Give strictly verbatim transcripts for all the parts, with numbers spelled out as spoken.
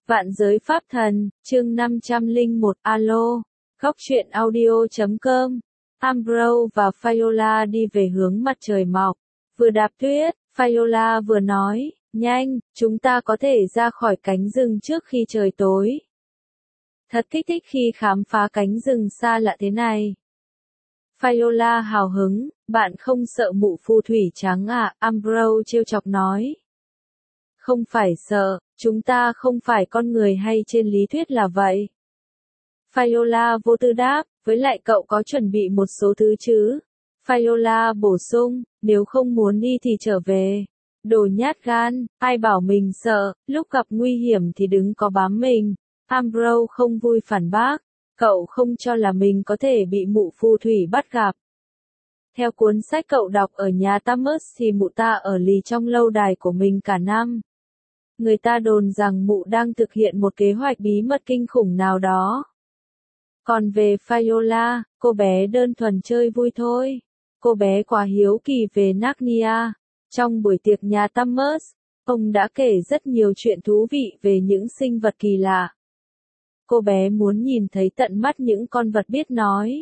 Vạn giới pháp thần, chương năm trăm lẻ một, alo, góc truyện audio chấm com. Ambrose và Fiola đi về hướng mặt trời mọc. Vừa đạp tuyết, Fiola vừa nói, nhanh, chúng ta có thể ra khỏi cánh rừng trước khi trời tối. Thật kích thích khi khám phá cánh rừng xa lạ thế này. Fiola hào hứng, bạn không sợ mụ phù thủy trắng à? Ambrose trêu chọc nói. Không phải sợ, chúng ta không phải con người hay trên lý thuyết là vậy. Fiola vô tư đáp, với lại cậu có chuẩn bị một số thứ chứ? Fiola bổ sung, nếu không muốn đi thì trở về. Đồ nhát gan, ai bảo mình sợ, lúc gặp nguy hiểm thì đứng có bám mình. Ambrose không vui phản bác, cậu không cho là mình có thể bị mụ phù thủy bắt gặp. Theo cuốn sách cậu đọc ở nhà Thomas thì mụ ta ở lì trong lâu đài của mình cả năm. Người ta đồn rằng mụ đang thực hiện một kế hoạch bí mật kinh khủng nào đó. Còn về Fiola, cô bé đơn thuần chơi vui thôi. Cô bé quá hiếu kỳ về Narnia. Trong buổi tiệc nhà Thomas, ông đã kể rất nhiều chuyện thú vị về những sinh vật kỳ lạ. Cô bé muốn nhìn thấy tận mắt những con vật biết nói.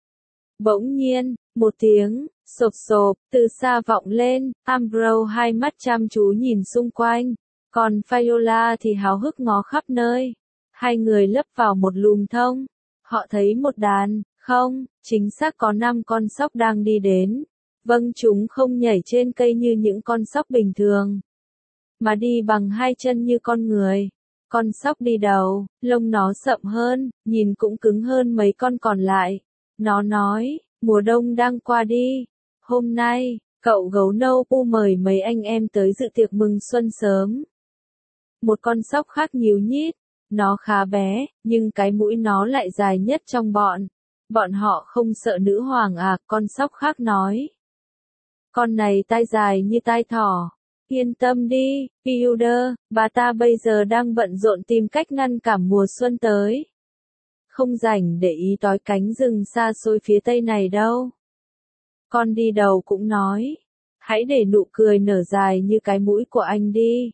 Bỗng nhiên, một tiếng sộp sộp từ xa vọng lên, Ambrose hai mắt chăm chú nhìn xung quanh, còn Fiola thì háo hức ngó khắp nơi. Hai người lấp vào một lùm thông, họ thấy một đàn, không, chính xác có năm con sóc đang đi đến. Vâng, chúng không nhảy trên cây như những con sóc bình thường, mà đi bằng hai chân như con người. Con sóc đi đầu, lông nó sậm hơn, nhìn cũng cứng hơn mấy con còn lại. Nó nói, mùa đông đang qua đi. Hôm nay, cậu gấu nâu pu mời mấy anh em tới dự tiệc mừng xuân sớm. Một con sóc khác nhíu nhít, nó khá bé, nhưng cái mũi nó lại dài nhất trong bọn. Bọn họ không sợ nữ hoàng à? Con sóc khác nói. Con này tai dài như tai thỏ. Yên tâm đi, Peter, bà ta bây giờ đang bận rộn tìm cách ngăn cản mùa xuân tới. Không rảnh để ý tối cánh rừng xa xôi phía tây này đâu. Con đi đầu cũng nói. Hãy để nụ cười nở dài như cái mũi của anh đi.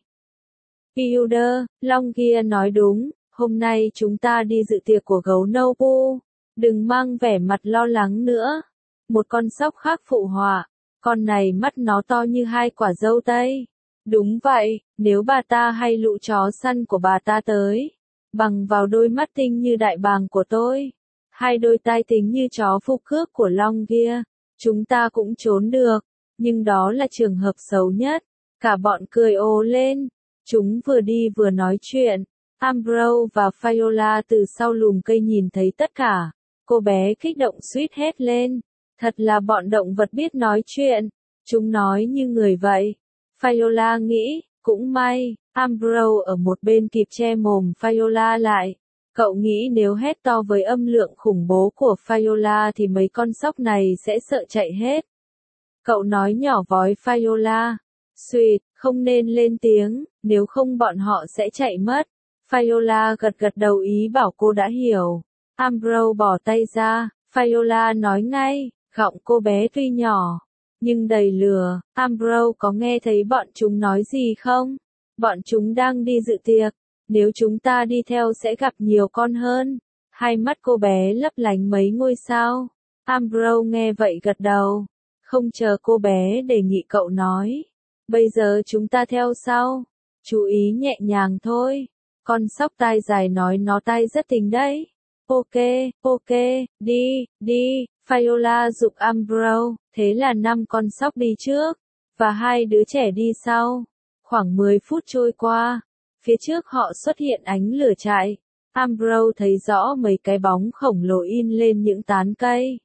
Peter, Longia nói đúng, hôm nay chúng ta đi dự tiệc của gấu nâu pu. Đừng mang vẻ mặt lo lắng nữa. Một con sóc khác phụ họa. Con này mắt nó to như hai quả dâu tây. Đúng vậy, nếu bà ta hay lũ chó săn của bà ta tới, bằng vào đôi mắt tinh như đại bàng của tôi, hai đôi tai tính như chó phục cước của Longia, chúng ta cũng trốn được. Nhưng đó là trường hợp xấu nhất. Cả bọn cười ồ lên. Chúng vừa đi vừa nói chuyện. Ambrose và Fiola từ sau lùm cây nhìn thấy tất cả. Cô bé kích động suýt hét lên. Thật là bọn động vật biết nói chuyện. Chúng nói như người vậy. Fiola nghĩ, cũng may, Ambrose ở một bên kịp che mồm Fiola lại. Cậu nghĩ nếu hét to với âm lượng khủng bố của Fiola thì mấy con sóc này sẽ sợ chạy hết. Cậu nói nhỏ với Fiola. Xuyệt, không nên lên tiếng, nếu không bọn họ sẽ chạy mất. Fiola gật gật đầu ý bảo cô đã hiểu. Ambrose bỏ tay ra, Fiola nói ngay, giọng cô bé tuy nhỏ, nhưng đầy lửa. Ambrose có nghe thấy bọn chúng nói gì không? Bọn chúng đang đi dự tiệc. Nếu chúng ta đi theo sẽ gặp nhiều con hơn. Hai mắt cô bé lấp lánh mấy ngôi sao. Ambrose nghe vậy gật đầu. Không chờ cô bé đề nghị cậu nói. Bây giờ chúng ta theo sau. Chú ý nhẹ nhàng thôi. Con sóc tai dài nói nó tai rất tình đấy. Ok, ok, đi, đi. Fiola giục Ambrose. Thế là năm con sóc đi trước, và hai đứa trẻ đi sau. Khoảng mười phút trôi qua, phía trước họ xuất hiện ánh lửa trại. Ambrose thấy rõ mấy cái bóng khổng lồ in lên những tán cây.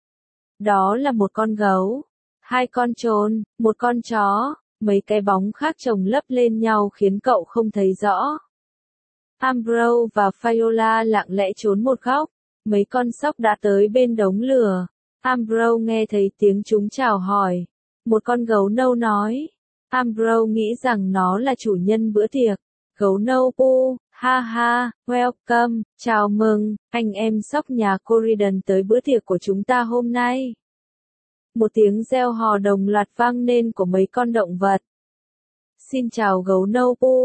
Đó là một con gấu, hai con trồn, một con chó, mấy cái bóng khác chồng lấp lên nhau khiến cậu không thấy rõ. Ambrose và Fiola lặng lẽ trốn một góc, mấy con sóc đã tới bên đống lửa. Ambrose nghe thấy tiếng chúng chào hỏi. Một con gấu nâu nói. Ambrose nghĩ rằng nó là chủ nhân bữa tiệc. Gấu nâu pu, ha ha, welcome, chào mừng, anh em sóc nhà Corydon tới bữa tiệc của chúng ta hôm nay. Một tiếng reo hò đồng loạt vang lên của mấy con động vật. Xin chào gấu nâu pu.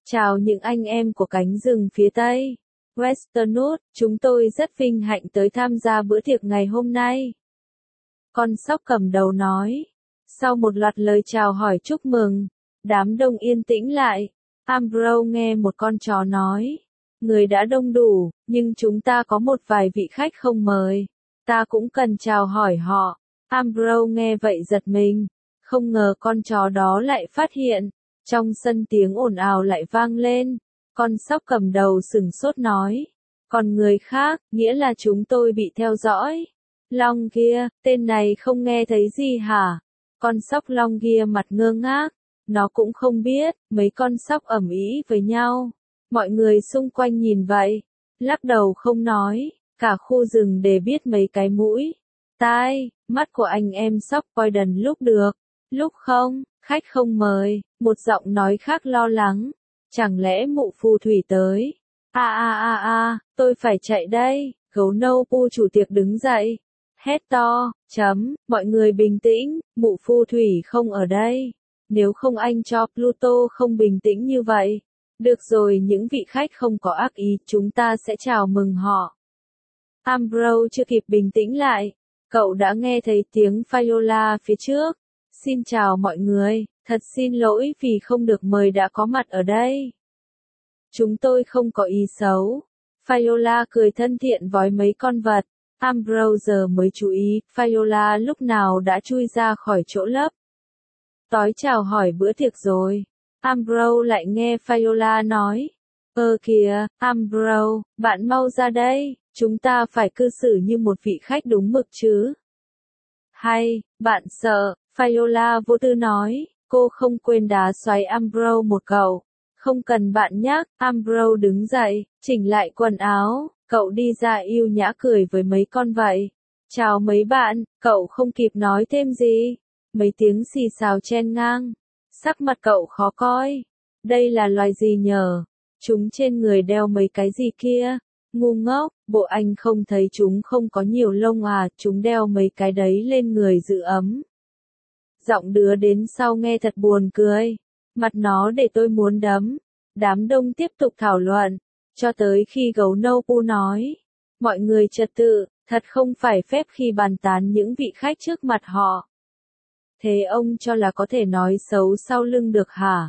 Chào những anh em của cánh rừng phía Tây Westernwood, chúng tôi rất vinh hạnh tới tham gia bữa tiệc ngày hôm nay. Con sóc cầm đầu nói. Sau một loạt lời chào hỏi chúc mừng, đám đông yên tĩnh lại. Ambrose nghe một con chó nói. Người đã đông đủ, nhưng chúng ta có một vài vị khách không mời. Ta cũng cần chào hỏi họ. Ambrose nghe vậy giật mình. Không ngờ con chó đó lại phát hiện. Trong sân tiếng ồn ào lại vang lên. Con sóc cầm đầu sửng sốt nói. Còn người khác, nghĩa là chúng tôi bị theo dõi. Long kia, tên này không nghe thấy gì hả? Con sóc long kia mặt ngơ ngác. Nó cũng không biết, mấy con sóc ầm ĩ với nhau. Mọi người xung quanh nhìn vậy. Lắc đầu không nói. Cả khu rừng để biết mấy cái mũi, tai, mắt của anh em sóc Poison lúc được, lúc không, khách không mời. Một giọng nói khác lo lắng. Chẳng lẽ mụ phù thủy tới? A a a a, tôi phải chạy đây. Gấu nâu pu chủ tiệc đứng dậy. Hét to, chấm, mọi người bình tĩnh, mụ phù thủy không ở đây. Nếu không anh cho Pluto không bình tĩnh như vậy. Được rồi, những vị khách không có ác ý, chúng ta sẽ chào mừng họ. Ambrose chưa kịp bình tĩnh lại. Cậu đã nghe thấy tiếng Viola phía trước. Xin chào mọi người, thật xin lỗi vì không được mời đã có mặt ở đây. Chúng tôi không có ý xấu. Viola cười thân thiện với mấy con vật. Ambrose giờ mới chú ý, Viola lúc nào đã chui ra khỏi chỗ lấp. Tối chào hỏi bữa tiệc rồi. Ambrose lại nghe Viola nói. Ơ kìa, Ambrose, bạn mau ra đây, chúng ta phải cư xử như một vị khách đúng mực chứ. Hay, bạn sợ, Viola vô tư nói, cô không quên đá xoáy Ambrose một cậu. Không cần bạn nhắc, Ambrose đứng dậy, chỉnh lại quần áo, cậu đi ra yêu nhã cười với mấy con vậy. Chào mấy bạn, cậu không kịp nói thêm gì. Mấy tiếng xì xào chen ngang. Sắc mặt cậu khó coi. Đây là loài gì nhờ? Chúng trên người đeo mấy cái gì kia? Ngu ngốc, bộ anh không thấy chúng không có nhiều lông à, chúng đeo mấy cái đấy lên người giữ ấm. Giọng đứa đến sau nghe thật buồn cười. Mặt nó để tôi muốn đấm. Đám đông tiếp tục thảo luận, cho tới khi gấu nâu pu nói. Mọi người trật tự, thật không phải phép khi bàn tán những vị khách trước mặt họ. Thế ông cho là có thể nói xấu sau lưng được hả?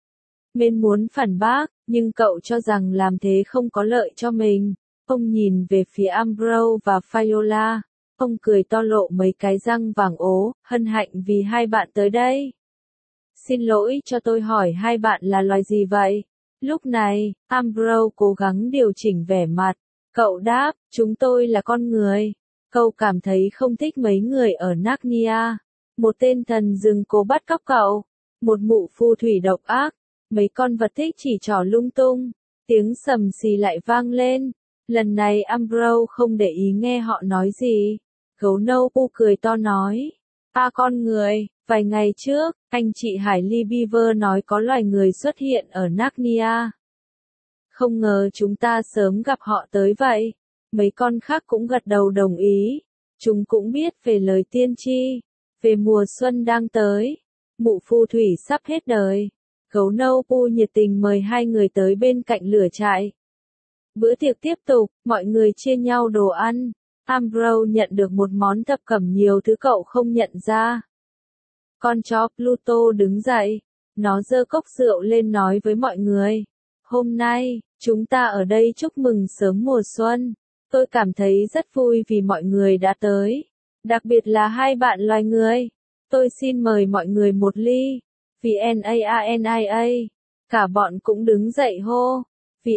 Мен muốn phản bác, nhưng cậu cho rằng làm thế không có lợi cho mình. Ông nhìn về phía Ambrose và Viola. Ông cười to lộ mấy cái răng vàng ố, hân hạnh vì hai bạn tới đây. Xin lỗi cho tôi hỏi hai bạn là loài gì vậy? Lúc này, Ambrose cố gắng điều chỉnh vẻ mặt. Cậu đáp, chúng tôi là con người. Cậu cảm thấy không thích mấy người ở Narnia. Một tên thần rừng cố bắt cóc cậu. Một mụ phù thủy độc ác. Mấy con vật thích chỉ trỏ lung tung. Tiếng sầm xì lại vang lên. Lần này Ambrose không để ý nghe họ nói gì. Gấu nâu pu cười to nói. À con người, vài ngày trước, anh chị Hải Ly Beaver nói có loài người xuất hiện ở Narnia. Không ngờ chúng ta sớm gặp họ tới vậy. Mấy con khác cũng gật đầu đồng ý. Chúng cũng biết về lời tiên tri. Về mùa xuân đang tới. Mụ phù thủy sắp hết đời. Gấu nâu pu nhiệt tình mời hai người tới bên cạnh lửa trại. Bữa tiệc tiếp tục, mọi người chia nhau đồ ăn. Ambrose nhận được một món thập cẩm nhiều thứ cậu không nhận ra. Con chó Pluto đứng dậy. Nó giơ cốc rượu lên nói với mọi người. Hôm nay, chúng ta ở đây chúc mừng sớm mùa xuân. Tôi cảm thấy rất vui vì mọi người đã tới. Đặc biệt là hai bạn loài người. Tôi xin mời mọi người một ly. Vì Nania. Cả bọn cũng đứng dậy hô. Vì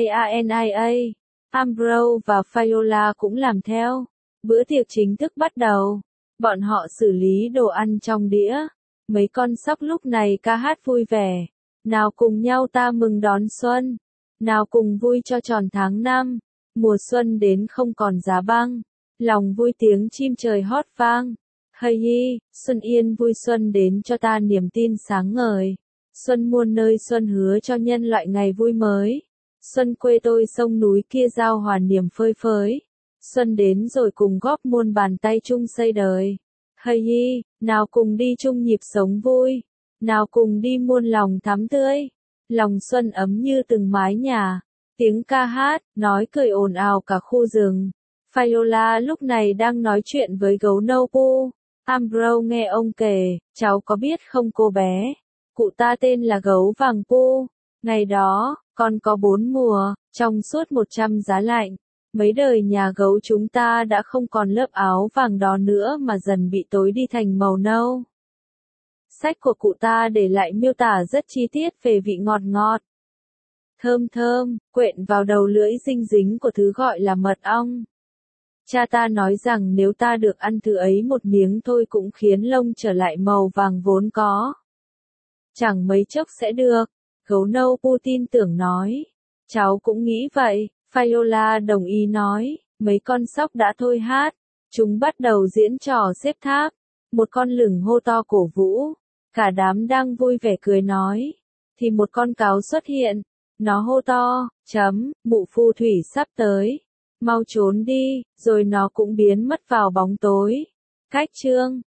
Nania. Ambrose và Viola cũng làm theo. Bữa tiệc chính thức bắt đầu. Bọn họ xử lý đồ ăn trong đĩa. Mấy con sóc lúc này ca hát vui vẻ. Nào cùng nhau ta mừng đón xuân. Nào cùng vui cho tròn tháng năm. Mùa xuân đến không còn giá băng. Lòng vui tiếng chim trời hót vang. Hây hi, xuân yên vui xuân đến cho ta niềm tin sáng ngời. Xuân muôn nơi xuân hứa cho nhân loại ngày vui mới. Xuân quê tôi sông núi kia giao hòa niềm phơi phới. Xuân đến rồi cùng góp muôn bàn tay chung xây đời. Hây hi, nào cùng đi chung nhịp sống vui. Nào cùng đi muôn lòng thắm tươi. Lòng xuân ấm như từng mái nhà, tiếng ca hát, nói cười ồn ào cả khu rừng. Viola lúc này đang nói chuyện với gấu nâu Pooh. Ambrose nghe ông kể, cháu có biết không cô bé, cụ ta tên là gấu vàng Pooh. Ngày đó, con có bốn mùa, trong suốt một trăm giá lạnh. Mấy đời nhà gấu chúng ta đã không còn lớp áo vàng đó nữa mà dần bị tối đi thành màu nâu. Sách của cụ ta để lại miêu tả rất chi tiết về vị ngọt ngọt, thơm thơm, quện vào đầu lưỡi dinh dính của thứ gọi là mật ong. Cha ta nói rằng nếu ta được ăn thứ ấy một miếng thôi cũng khiến lông trở lại màu vàng vốn có. Chẳng mấy chốc sẽ được, gấu nâu Pooh tin tưởng nói. Cháu cũng nghĩ vậy, Viola đồng ý nói. Mấy con sóc đã thôi hát, chúng bắt đầu diễn trò xếp tháp. Một con lửng hô to cổ vũ, cả đám đang vui vẻ cười nói. Thì một con cáo xuất hiện, nó hô to, chấm, mụ phù thủy sắp tới. Mau trốn đi, rồi nó cũng biến mất vào bóng tối. Cách chương